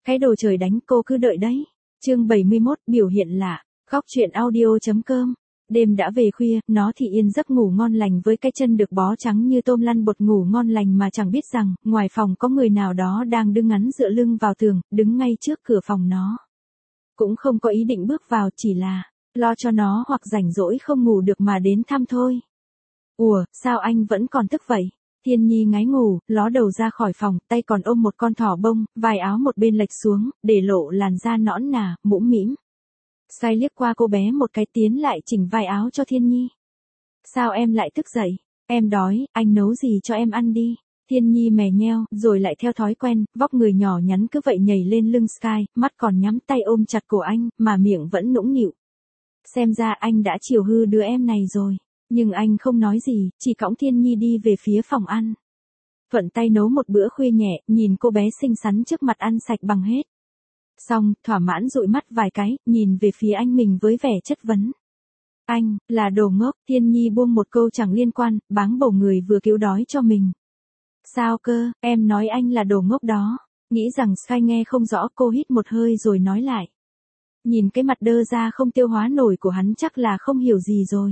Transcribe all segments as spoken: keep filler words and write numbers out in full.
Cái đồ trời đánh, cô cứ đợi đấy. Chương bảy mươi mốt, biểu hiện lạ. Góc truyện audio.com. Đêm đã về khuya, nó thì yên giấc ngủ ngon lành với cái chân được bó trắng như tôm lăn bột, ngủ ngon lành mà chẳng biết rằng, ngoài phòng có người nào đó đang đứng ngắn dựa lưng vào tường, đứng ngay trước cửa phòng nó. Cũng không có ý định bước vào, chỉ là lo cho nó hoặc rảnh rỗi không ngủ được mà đến thăm thôi. Ủa, sao anh vẫn còn thức vậy? Thiên Nhi ngái ngủ, ló đầu ra khỏi phòng, tay còn ôm một con thỏ bông, vai áo một bên lệch xuống, để lộ làn da nõn nà, mũm mĩm. Sky liếc qua cô bé một cái, tiến lại chỉnh vai áo cho Thiên Nhi. Sao em lại thức dậy? Em đói, anh nấu gì cho em ăn đi. Thiên Nhi mè nheo, rồi lại theo thói quen, vóc người nhỏ nhắn cứ vậy nhảy lên lưng Sky, mắt còn nhắm tay ôm chặt cổ anh, mà miệng vẫn nũng nịu. Xem ra anh đã chiều hư đứa em này rồi. Nhưng anh không nói gì, chỉ cõng Thiên Nhi đi về phía phòng ăn. Thuận tay nấu một bữa khuya nhẹ, nhìn cô bé xinh xắn trước mặt ăn sạch bằng hết. Xong, thỏa mãn dụi mắt vài cái, nhìn về phía anh mình với vẻ chất vấn. Anh, là đồ ngốc. Thiên Nhi buông một câu chẳng liên quan, báng bầu người vừa cứu đói cho mình. Sao cơ, em nói anh là đồ ngốc đó. Nghĩ rằng Sky nghe không rõ, cô hít một hơi rồi nói lại. Nhìn cái mặt đơ ra không tiêu hóa nổi của hắn chắc là không hiểu gì rồi.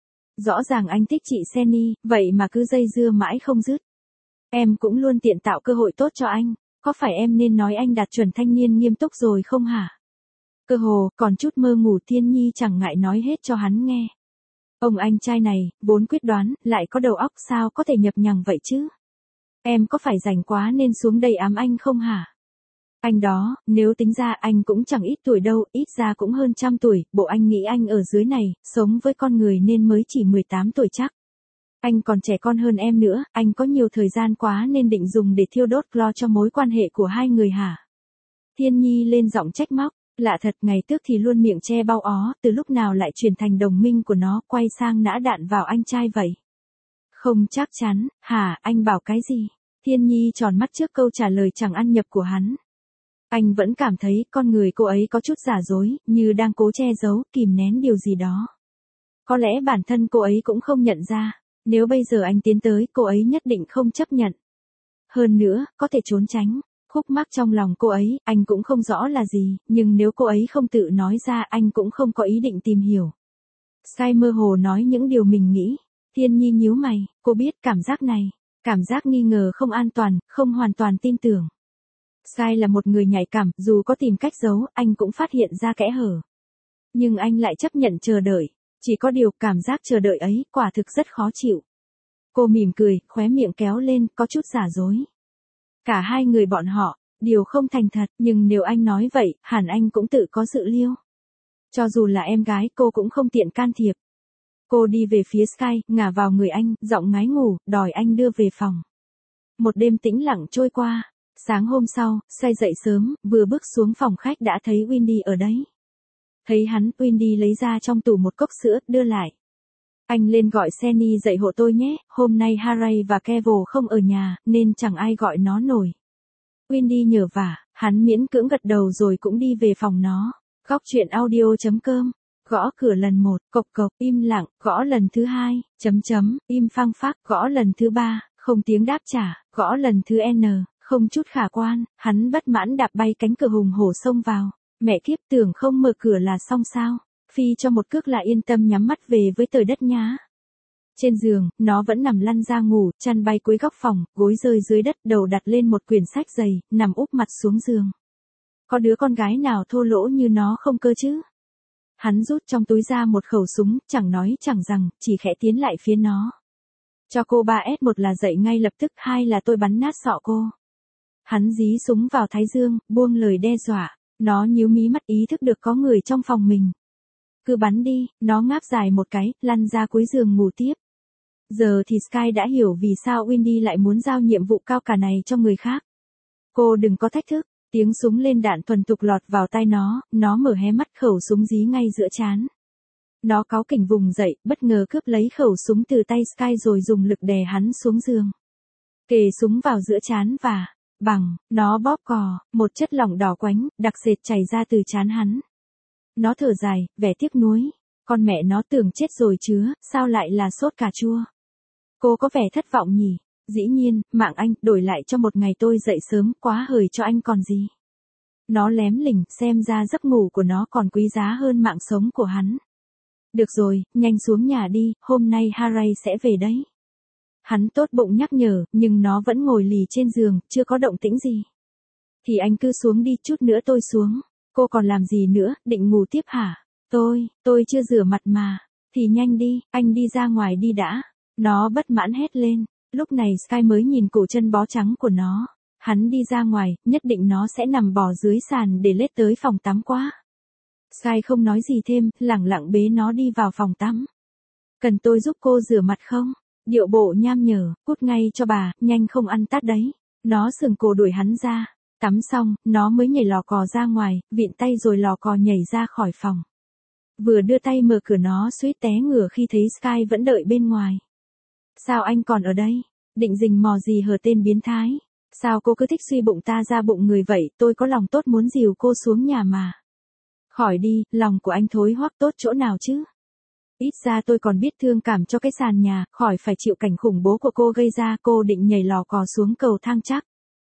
Rõ ràng anh thích chị Senny, vậy mà cứ dây dưa mãi không dứt. Em cũng luôn tiện tạo cơ hội tốt cho anh, có phải em nên nói anh đạt chuẩn thanh niên nghiêm túc rồi không hả? Cơ hồ, còn chút mơ ngủ Thiên Nhi chẳng ngại nói hết cho hắn nghe. Ông anh trai này, vốn quyết đoán, lại có đầu óc sao có thể nhập nhằng vậy chứ? Em có phải rảnh quá nên xuống đây ám anh không hả? Anh đó, nếu tính ra anh cũng chẳng ít tuổi đâu, ít ra cũng hơn trăm tuổi, bộ anh nghĩ anh ở dưới này, sống với con người nên mới chỉ mười tám tuổi chắc. Anh còn trẻ con hơn em nữa, anh có nhiều thời gian quá nên định dùng để thiêu đốt lo cho mối quan hệ của hai người hả? Thiên Nhi lên giọng trách móc, lạ thật, ngày trước thì luôn miệng che bao ó, từ lúc nào lại chuyển thành đồng minh của nó, quay sang nã đạn vào anh trai vậy? Không chắc chắn, hả, anh bảo cái gì? Thiên Nhi tròn mắt trước câu trả lời chẳng ăn nhập của hắn. Anh vẫn cảm thấy con người cô ấy có chút giả dối, như đang cố che giấu, kìm nén điều gì đó. Có lẽ bản thân cô ấy cũng không nhận ra, nếu bây giờ anh tiến tới, cô ấy nhất định không chấp nhận. Hơn nữa, có thể trốn tránh, khúc mắc trong lòng cô ấy, anh cũng không rõ là gì, nhưng nếu cô ấy không tự nói ra, anh cũng không có ý định tìm hiểu. Sky mơ hồ nói những điều mình nghĩ. Thiên Nhi nhíu mày, cô biết cảm giác này, cảm giác nghi ngờ, không an toàn, không hoàn toàn tin tưởng. Sky là một người nhạy cảm, dù có tìm cách giấu, anh cũng phát hiện ra kẽ hở. Nhưng anh lại chấp nhận chờ đợi, chỉ có điều cảm giác chờ đợi ấy quả thực rất khó chịu. Cô mỉm cười, khóe miệng kéo lên, có chút giả dối. Cả hai người bọn họ, đều không thành thật, nhưng nếu anh nói vậy, hẳn anh cũng tự có dự liêu. Cho dù là em gái, cô cũng không tiện can thiệp. Cô đi về phía Sky, ngả vào người anh, giọng ngái ngủ, đòi anh đưa về phòng. Một đêm tĩnh lặng trôi qua. Sáng hôm sau, Sky dậy sớm, vừa bước xuống phòng khách đã thấy Windy ở đấy. Thấy hắn, Windy lấy ra trong tủ một cốc sữa, đưa lại. Anh lên gọi Senny dậy hộ tôi nhé, hôm nay Harry và Kevin không ở nhà, nên chẳng ai gọi nó nổi. Windy nhờ vả, hắn miễn cưỡng gật đầu rồi cũng đi về phòng nó. Góc truyện audio.com. Gõ cửa lần một, cộc cộc, im lặng, gõ lần thứ hai, chấm chấm, im phăng phắc, gõ lần thứ ba, không tiếng đáp trả, gõ lần thứ N. Không chút khả quan, hắn bất mãn đạp bay cánh cửa hùng hổ xông vào. Mẹ kiếp, tưởng không mở cửa là xong sao? Phi cho một cước là yên tâm nhắm mắt về với trời đất nhá. Trên giường, nó vẫn nằm lăn ra ngủ, chăn bay cuối góc phòng, gối rơi dưới đất, đầu đặt lên một quyển sách dày, nằm úp mặt xuống giường. Có đứa con gái nào thô lỗ như nó không cơ chứ? Hắn rút trong túi ra một khẩu súng, chẳng nói chẳng rằng, chỉ khẽ tiến lại phía nó. Cho cô ba S một là dậy ngay lập tức, hai là tôi bắn nát sọ cô. Hắn dí súng vào thái dương, buông lời đe dọa. Nó nhíu mí mắt, ý thức được có người trong phòng mình. Cứ bắn đi, nó ngáp dài một cái, lăn ra cuối giường ngủ tiếp. Giờ thì Sky đã hiểu vì sao Windy lại muốn giao nhiệm vụ cao cả này cho người khác. Cô đừng có thách thức, tiếng súng lên đạn thuần thục lọt vào tai nó, nó mở hé mắt, khẩu súng dí ngay giữa trán. Nó cáu kỉnh vùng dậy, bất ngờ cướp lấy khẩu súng từ tay Sky rồi dùng lực đè hắn xuống giường. Kề súng vào giữa trán và... bằng, nó bóp cò, một chất lỏng đỏ quánh, đặc sệt chảy ra từ trán hắn. Nó thở dài, vẻ tiếc nuối. Con mẹ nó, tưởng chết rồi chứ, sao lại là sốt cà chua? Cô có vẻ thất vọng nhỉ? Dĩ nhiên, mạng anh, đổi lại cho một ngày tôi dậy sớm, quá hời cho anh còn gì. Nó lém lỉnh, xem ra giấc ngủ của nó còn quý giá hơn mạng sống của hắn. Được rồi, nhanh xuống nhà đi, hôm nay Harry sẽ về đấy. Hắn tốt bụng nhắc nhở, nhưng nó vẫn ngồi lì trên giường, chưa có động tĩnh gì. Thì anh cứ xuống đi, chút nữa tôi xuống. Cô còn làm gì nữa, định ngủ tiếp hả? Tôi, tôi chưa rửa mặt mà. Thì nhanh đi, anh đi ra ngoài đi đã. Nó bất mãn hét lên. Lúc này Sky mới nhìn cổ chân bó trắng của nó. Hắn đi ra ngoài, nhất định nó sẽ nằm bò dưới sàn để lết tới phòng tắm quá. Sky không nói gì thêm, lẳng lặng bế nó đi vào phòng tắm. Cần tôi giúp cô rửa mặt không? Điệu bộ nham nhở, cút ngay cho bà, nhanh không ăn tát đấy. Nó sừng cổ đuổi hắn ra. Tắm xong, nó mới nhảy lò cò ra ngoài, vịn tay rồi lò cò nhảy ra khỏi phòng. Vừa đưa tay mở cửa nó suýt té ngửa khi thấy Sky vẫn đợi bên ngoài. Sao anh còn ở đây? Định rình mò gì hở tên biến thái? Sao cô cứ thích suy bụng ta ra bụng người vậy? Tôi có lòng tốt muốn dìu cô xuống nhà mà. Khỏi đi, lòng của anh thối hoắc tốt chỗ nào chứ? Ít ra tôi còn biết thương cảm cho cái sàn nhà, khỏi phải chịu cảnh khủng bố của cô gây ra. Cô định nhảy lò cò xuống cầu thang chắc.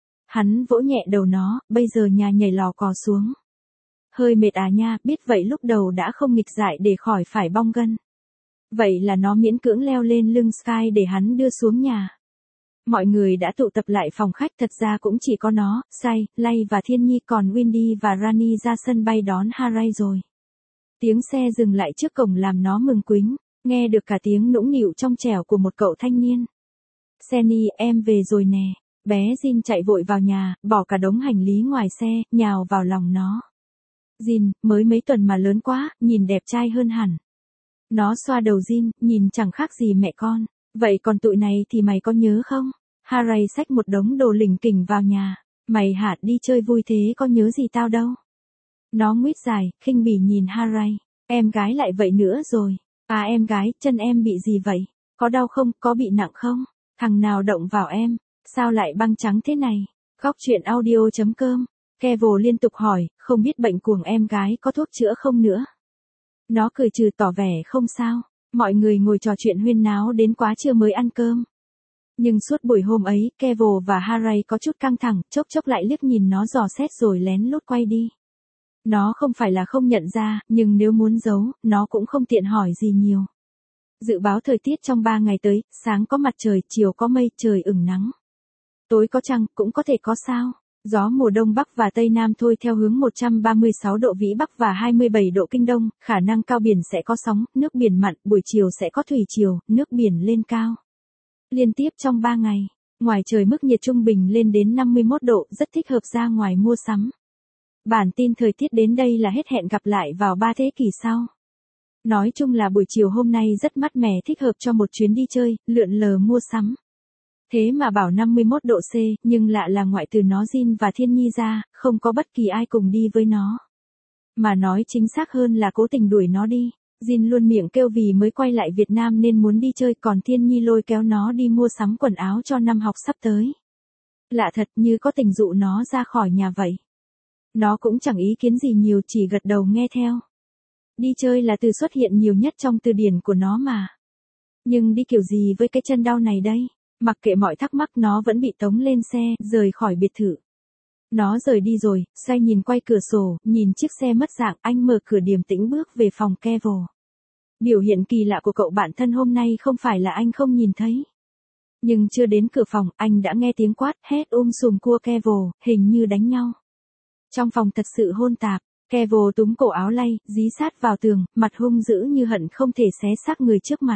Hắn vỗ nhẹ đầu nó, bây giờ nhà nhảy lò cò xuống. Hơi mệt à nha, biết vậy lúc đầu đã không nghịch dại để khỏi phải bong gân. Vậy là nó miễn cưỡng leo lên lưng Sky để hắn đưa xuống nhà. Mọi người đã tụ tập lại phòng khách, thật ra cũng chỉ có nó, Sky, Lay và Thiên Nhi, còn Windy và Rani ra sân bay đón Harry rồi. Tiếng xe dừng lại trước cổng làm nó mừng quính, nghe được cả tiếng nũng nịu trong trẻo của một cậu thanh niên. Sunny, em về rồi nè. Bé Jin chạy vội vào nhà, bỏ cả đống hành lý ngoài xe, nhào vào lòng nó. Jin, mới mấy tuần mà lớn quá, nhìn đẹp trai hơn hẳn. Nó xoa đầu Jin, nhìn chẳng khác gì mẹ con. Vậy còn tụi này thì mày có nhớ không? Harry xách một đống đồ lỉnh kỉnh vào nhà. Mày hả, đi chơi vui thế có nhớ gì tao đâu. Nó nguýt dài, khinh bỉ nhìn Harry. Em gái lại vậy nữa rồi. À em gái, chân em bị gì vậy? Có đau không, có bị nặng không? Thằng nào động vào em? Sao lại băng trắng thế này? Góc truyện audio chấm com. Kevo liên tục hỏi, không biết bệnh cuồng em gái có thuốc chữa không nữa. Nó cười trừ tỏ vẻ không sao. Mọi người ngồi trò chuyện huyên náo đến quá trưa mới ăn cơm. Nhưng suốt buổi hôm ấy, Kevo và Harry có chút căng thẳng, chốc chốc lại liếc nhìn nó dò xét rồi lén lút quay đi. Nó không phải là không nhận ra, nhưng nếu muốn giấu, nó cũng không tiện hỏi gì nhiều. Dự báo thời tiết trong ba ngày tới, sáng có mặt trời, chiều có mây, trời ửng nắng. Tối có trăng, cũng có thể có sao. Gió mùa đông bắc và tây nam thôi theo hướng một trăm ba mươi sáu độ vĩ bắc và hai mươi bảy độ kinh đông, khả năng cao biển sẽ có sóng, nước biển mặn, buổi chiều sẽ có thủy triều, nước biển lên cao. Liên tiếp trong ba ngày, ngoài trời mức nhiệt trung bình lên đến năm mươi mốt độ, rất thích hợp ra ngoài mua sắm. Bản tin thời tiết đến đây là hết, hẹn gặp lại vào ba thế kỷ sau. Nói chung là buổi chiều hôm nay rất mát mẻ, thích hợp cho một chuyến đi chơi, lượn lờ mua sắm. Thế mà bảo năm mươi mốt độ C, nhưng lạ là ngoại trừ nó Jin và Thiên Nhi ra, không có bất kỳ ai cùng đi với nó. Mà nói chính xác hơn là cố tình đuổi nó đi. Jin luôn miệng kêu vì mới quay lại Việt Nam nên muốn đi chơi, còn Thiên Nhi lôi kéo nó đi mua sắm quần áo cho năm học sắp tới. Lạ thật, như có tình dụ nó ra khỏi nhà vậy. Nó cũng chẳng ý kiến gì nhiều, chỉ gật đầu nghe theo. Đi chơi là từ xuất hiện nhiều nhất trong từ điển của nó mà. Nhưng đi kiểu gì với cái chân đau này đây? Mặc kệ mọi thắc mắc, nó vẫn bị tống lên xe, rời khỏi biệt thự. Nó rời đi rồi, Say nhìn quay cửa sổ, nhìn chiếc xe mất dạng, anh mở cửa điềm tĩnh bước về phòng Kevo. Biểu hiện kỳ lạ của cậu bạn thân hôm nay không phải là anh không nhìn thấy. Nhưng chưa đến cửa phòng, anh đã nghe tiếng quát, hét um sùm của Kevo, hình như đánh nhau. Trong phòng thật sự hôn tạp, Kevo túm cổ áo Lay, dí sát vào tường, mặt hung dữ như hận không thể xé xác người trước mặt.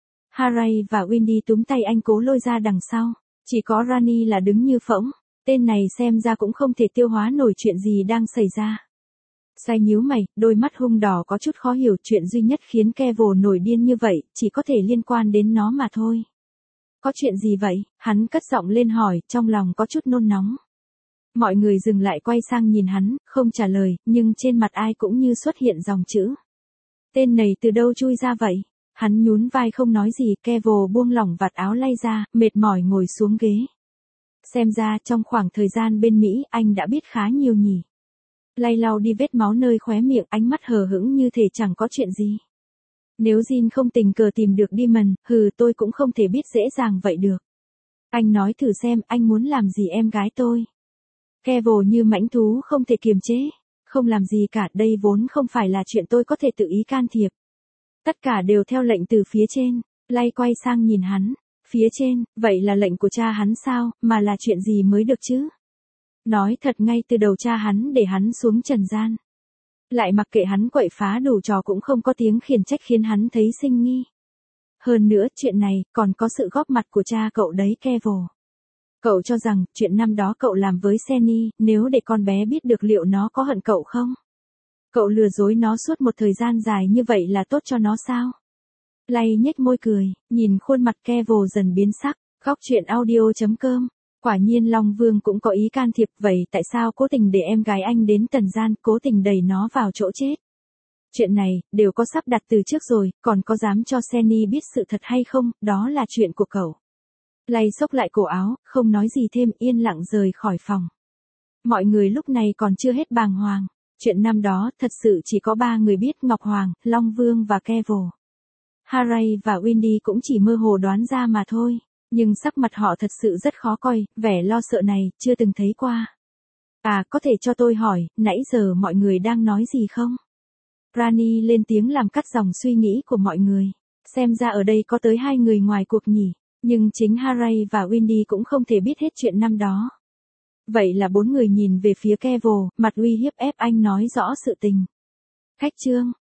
Harry và Windy túm tay anh cố lôi ra đằng sau. Chỉ có Rani là đứng như phỗng. Tên này xem ra cũng không thể tiêu hóa nổi chuyện gì đang xảy ra. Say nhíu mày, đôi mắt hung đỏ có chút khó hiểu, chuyện duy nhất khiến Kevo nổi điên như vậy, chỉ có thể liên quan đến nó mà thôi. Có chuyện gì vậy? Hắn cất giọng lên hỏi, trong lòng có chút nôn nóng. Mọi người dừng lại quay sang nhìn hắn, không trả lời, nhưng trên mặt ai cũng như xuất hiện dòng chữ. Tên này từ đâu chui ra vậy? Hắn nhún vai không nói gì, Kevo buông lỏng vạt áo Lay ra, mệt mỏi ngồi xuống ghế. Xem ra trong khoảng thời gian bên Mỹ, anh đã biết khá nhiều nhỉ. Lay lau đi vết máu nơi khóe miệng, ánh mắt hờ hững như thể chẳng có chuyện gì. Nếu Jin không tình cờ tìm được Demon, hừ tôi cũng không thể biết dễ dàng vậy được. Anh nói thử xem, anh muốn làm gì em gái tôi? Kevo như mãnh thú không thể kiềm chế. Không làm gì cả, đây vốn không phải là chuyện tôi có thể tự ý can thiệp. Tất cả đều theo lệnh từ phía trên. Lay quay sang nhìn hắn. Phía trên, vậy là lệnh của cha hắn sao, mà là chuyện gì mới được chứ? Nói thật ngay từ đầu cha hắn để hắn xuống trần gian. Lại mặc kệ hắn quậy phá đủ trò cũng không có tiếng khiển trách khiến hắn thấy sinh nghi. Hơn nữa, chuyện này, còn có sự góp mặt của cha cậu đấy Kevo. Cậu cho rằng, chuyện năm đó cậu làm với Senny, nếu để con bé biết được liệu nó có hận cậu không? Cậu lừa dối nó suốt một thời gian dài như vậy là tốt cho nó sao? Lay nhếch môi cười, nhìn khuôn mặt Kevo dần biến sắc, góc chuyện audio chấm com. Quả nhiên Long Vương cũng có ý can thiệp, vậy tại sao cố tình để em gái anh đến tần gian, cố tình đẩy nó vào chỗ chết? Chuyện này, đều có sắp đặt từ trước rồi, còn có dám cho Senny biết sự thật hay không, đó là chuyện của cậu. Lay xốc lại cổ áo, không nói gì thêm, yên lặng rời khỏi phòng. Mọi người lúc này còn chưa hết bàng hoàng. Chuyện năm đó, thật sự chỉ có ba người biết, Ngọc Hoàng, Long Vương và Kevo. Harry và Wendy cũng chỉ mơ hồ đoán ra mà thôi. Nhưng sắc mặt họ thật sự rất khó coi, vẻ lo sợ này, chưa từng thấy qua. À, có thể cho tôi hỏi, nãy giờ mọi người đang nói gì không? Rani lên tiếng làm cắt dòng suy nghĩ của mọi người. Xem ra ở đây có tới hai người ngoài cuộc nhỉ. Nhưng chính Harry và Wendy cũng không thể biết hết chuyện năm đó. Vậy là bốn người nhìn về phía Kevo, mặt uy hiếp ép anh nói rõ sự tình. Cách chương